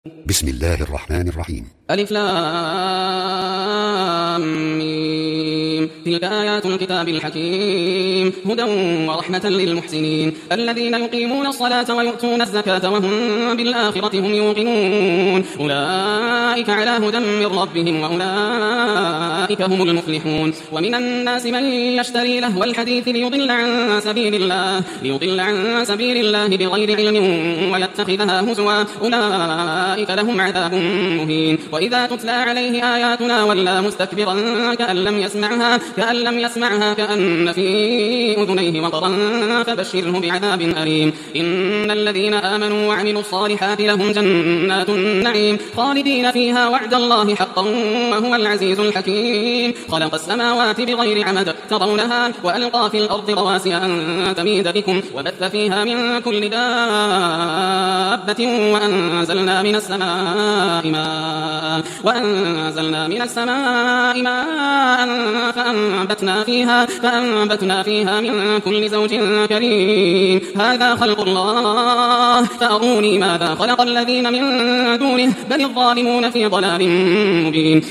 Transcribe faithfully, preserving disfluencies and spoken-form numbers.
بسم الله الرحمن الرحيم. ألف لام ميم. تلك آيات الكتاب الحكيم هدى ورحمة للمحسنين الذين يقيمون الصلاة ويؤتون الزكاة وهم بالآخرة هم يوقنون أولئك على هدى من ربهم وأولئك هم المفلحون. ومن الناس من يشتري لهو الحديث ليضل عن سبيل الله ليضل عن سبيل الله بغير علم ويتخذها هزوا أولئك لهم عذاب مهين. وإذا تتلى عليه آياتنا ولى مستكبرا كأن لم يسمعها كأن لم يسمعها كأن في أذنيه وقرا فبشره بعذاب أليم. إن الذين آمنوا وعملوا الصالحات لهم جنات النعيم خالدين فيها وعد الله حقا وهو العزيز الحكيم. خلق السماوات بغير عمد ترونها وألقى في الأرض رواسي أن تميد بكم وبث فيها من كل دابة وأنزلنا من السماء ماء وأنزلنا من السماء ماء فأنبتنا فيها فأنبتنا فيها من كل زوج كريم. هذا خلق الله فأروني ماذا خلق الذين من دونه بل الظالمون في ضلال مبين.